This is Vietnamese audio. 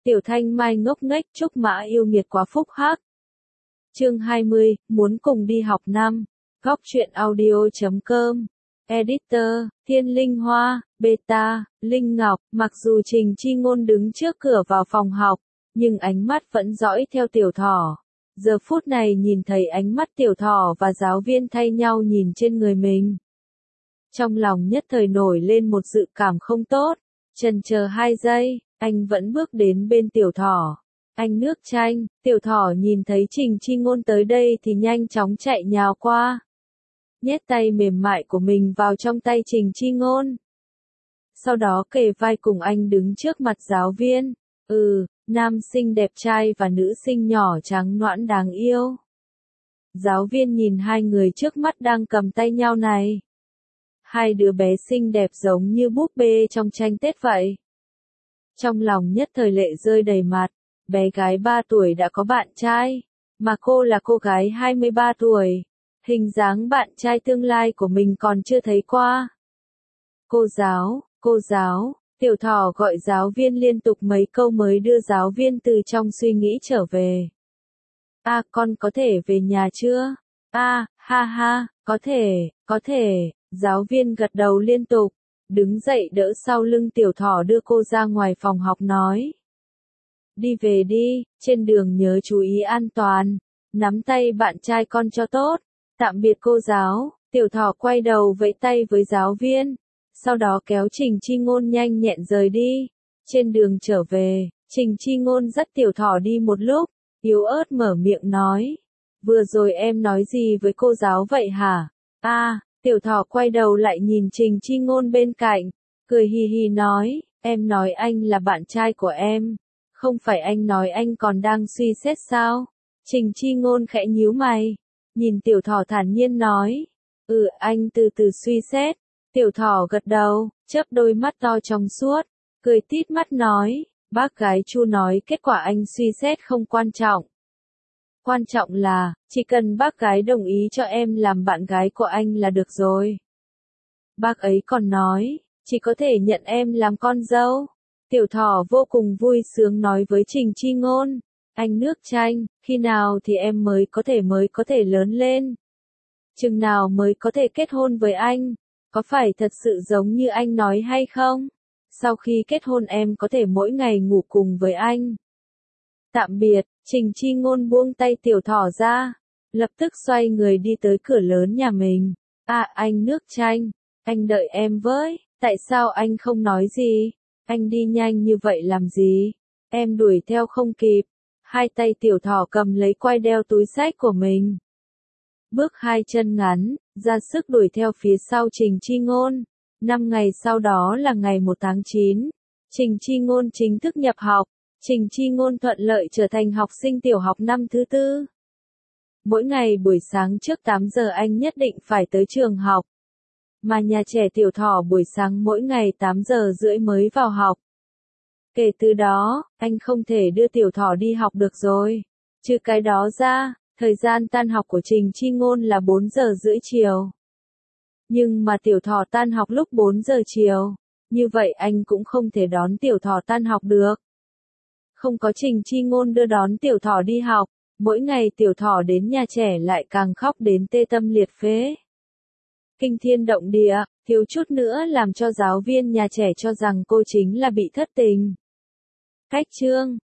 Tiểu Thanh Mai ngốc nghếch Trúc Mã yêu nghiệt quá phúc hắc. Chương 20, muốn cùng đi học năm. Góc truyện audio.com. Editor, Thiên Linh Hoa, Beta, Linh Ngọc. Mặc dù Trình Chi Ngôn đứng trước cửa vào phòng học, nhưng ánh mắt vẫn dõi theo Tiểu Thỏ. Giờ phút này nhìn thấy ánh mắt Tiểu Thỏ và giáo viên thay nhau nhìn trên người mình. Trong lòng nhất thời nổi lên một dự cảm không tốt. Chần chờ 2 giây, anh vẫn bước đến bên Tiểu Thỏ. Anh nước chanh. Tiểu Thỏ nhìn thấy Trình Chi Ngôn tới đây thì nhanh chóng chạy nhào qua. Nhét tay mềm mại của mình vào trong tay Trình Chi Ngôn. Sau đó kề vai cùng anh đứng trước mặt giáo viên. Nam sinh đẹp trai và nữ sinh nhỏ trắng nõn đáng yêu. Giáo viên nhìn hai người trước mắt đang cầm tay nhau này. Hai đứa bé xinh đẹp giống như búp bê trong tranh Tết vậy. Trong lòng nhất thời lệ rơi đầy mặt, bé gái 3 tuổi đã có bạn trai, mà cô là cô gái 23 tuổi. Hình dáng bạn trai tương lai của mình còn chưa thấy qua. Cô giáo, Tiểu Thỏ gọi giáo viên liên tục mấy câu mới đưa giáo viên từ trong suy nghĩ trở về. Con có thể về nhà chưa? Ha ha, có thể, giáo viên gật đầu liên tục, đứng dậy đỡ sau lưng Tiểu Thỏ đưa cô ra ngoài phòng học nói. Đi về đi, trên đường nhớ chú ý an toàn, nắm tay bạn trai con cho tốt. Tạm biệt cô giáo. Tiểu Thỏ quay đầu vẫy tay với giáo viên, sau đó kéo Trình Chi Ngôn nhanh nhẹn rời đi. Trên đường trở về, Trình Chi Ngôn dắt Tiểu Thỏ đi một lúc, yếu ớt mở miệng nói. Vừa rồi em nói gì với cô giáo vậy hả? Tiểu Thỏ quay đầu lại nhìn Trình Chi Ngôn bên cạnh, cười hì hì nói, em nói anh là bạn trai của em, không phải anh nói anh còn đang suy xét sao? Trình Chi Ngôn khẽ nhíu mày, nhìn Tiểu Thỏ thản nhiên nói, anh từ từ suy xét. Tiểu Thỏ gật đầu, chớp đôi mắt to trong suốt, cười tít mắt nói, bác gái Chu nói kết quả anh suy xét không quan trọng. Quan trọng là, chỉ cần bác gái đồng ý cho em làm bạn gái của anh là được rồi. Bác ấy còn nói, chỉ có thể nhận em làm con dâu. Tiểu Thỏ vô cùng vui sướng nói với Trình Chi Ngôn, anh nước chanh, khi nào thì em mới có thể lớn lên? Chừng nào mới có thể kết hôn với anh? Có phải thật sự giống như anh nói hay không? Sau khi kết hôn em có thể mỗi ngày ngủ cùng với anh. Tạm biệt, Trình Chi Ngôn buông tay Tiểu Thỏ ra, lập tức xoay người đi tới cửa lớn nhà mình. Anh nước chanh, anh đợi em với, tại sao anh không nói gì? Anh đi nhanh như vậy làm gì? Em đuổi theo không kịp. Hai tay Tiểu Thỏ cầm lấy quai đeo túi xách của mình. Bước 2 chân ngắn, ra sức đuổi theo phía sau Trình Chi Ngôn. 5 ngày sau đó là ngày 1 tháng 9. Trình Chi Ngôn chính thức nhập học. Trình Chi Ngôn thuận lợi trở thành học sinh tiểu học năm thứ 4. Mỗi ngày buổi sáng trước 8 giờ anh nhất định phải tới trường học. Mà nhà trẻ Tiểu Thỏ buổi sáng mỗi ngày 8 giờ rưỡi mới vào học. Kể từ đó, anh không thể đưa Tiểu Thỏ đi học được rồi. Trừ cái đó ra, thời gian tan học của Trình Chi Ngôn là 4 giờ rưỡi chiều. Nhưng mà Tiểu Thỏ tan học lúc 4 giờ chiều. Như vậy anh cũng không thể đón Tiểu Thỏ tan học được. Không có Trình Chi Ngôn đưa đón Tiểu Thỏ đi học, mỗi ngày Tiểu Thỏ đến nhà trẻ lại càng khóc đến tê tâm liệt phế. Kinh thiên động địa, thiếu chút nữa làm cho giáo viên nhà trẻ cho rằng cô chính là bị thất tình. Cách chương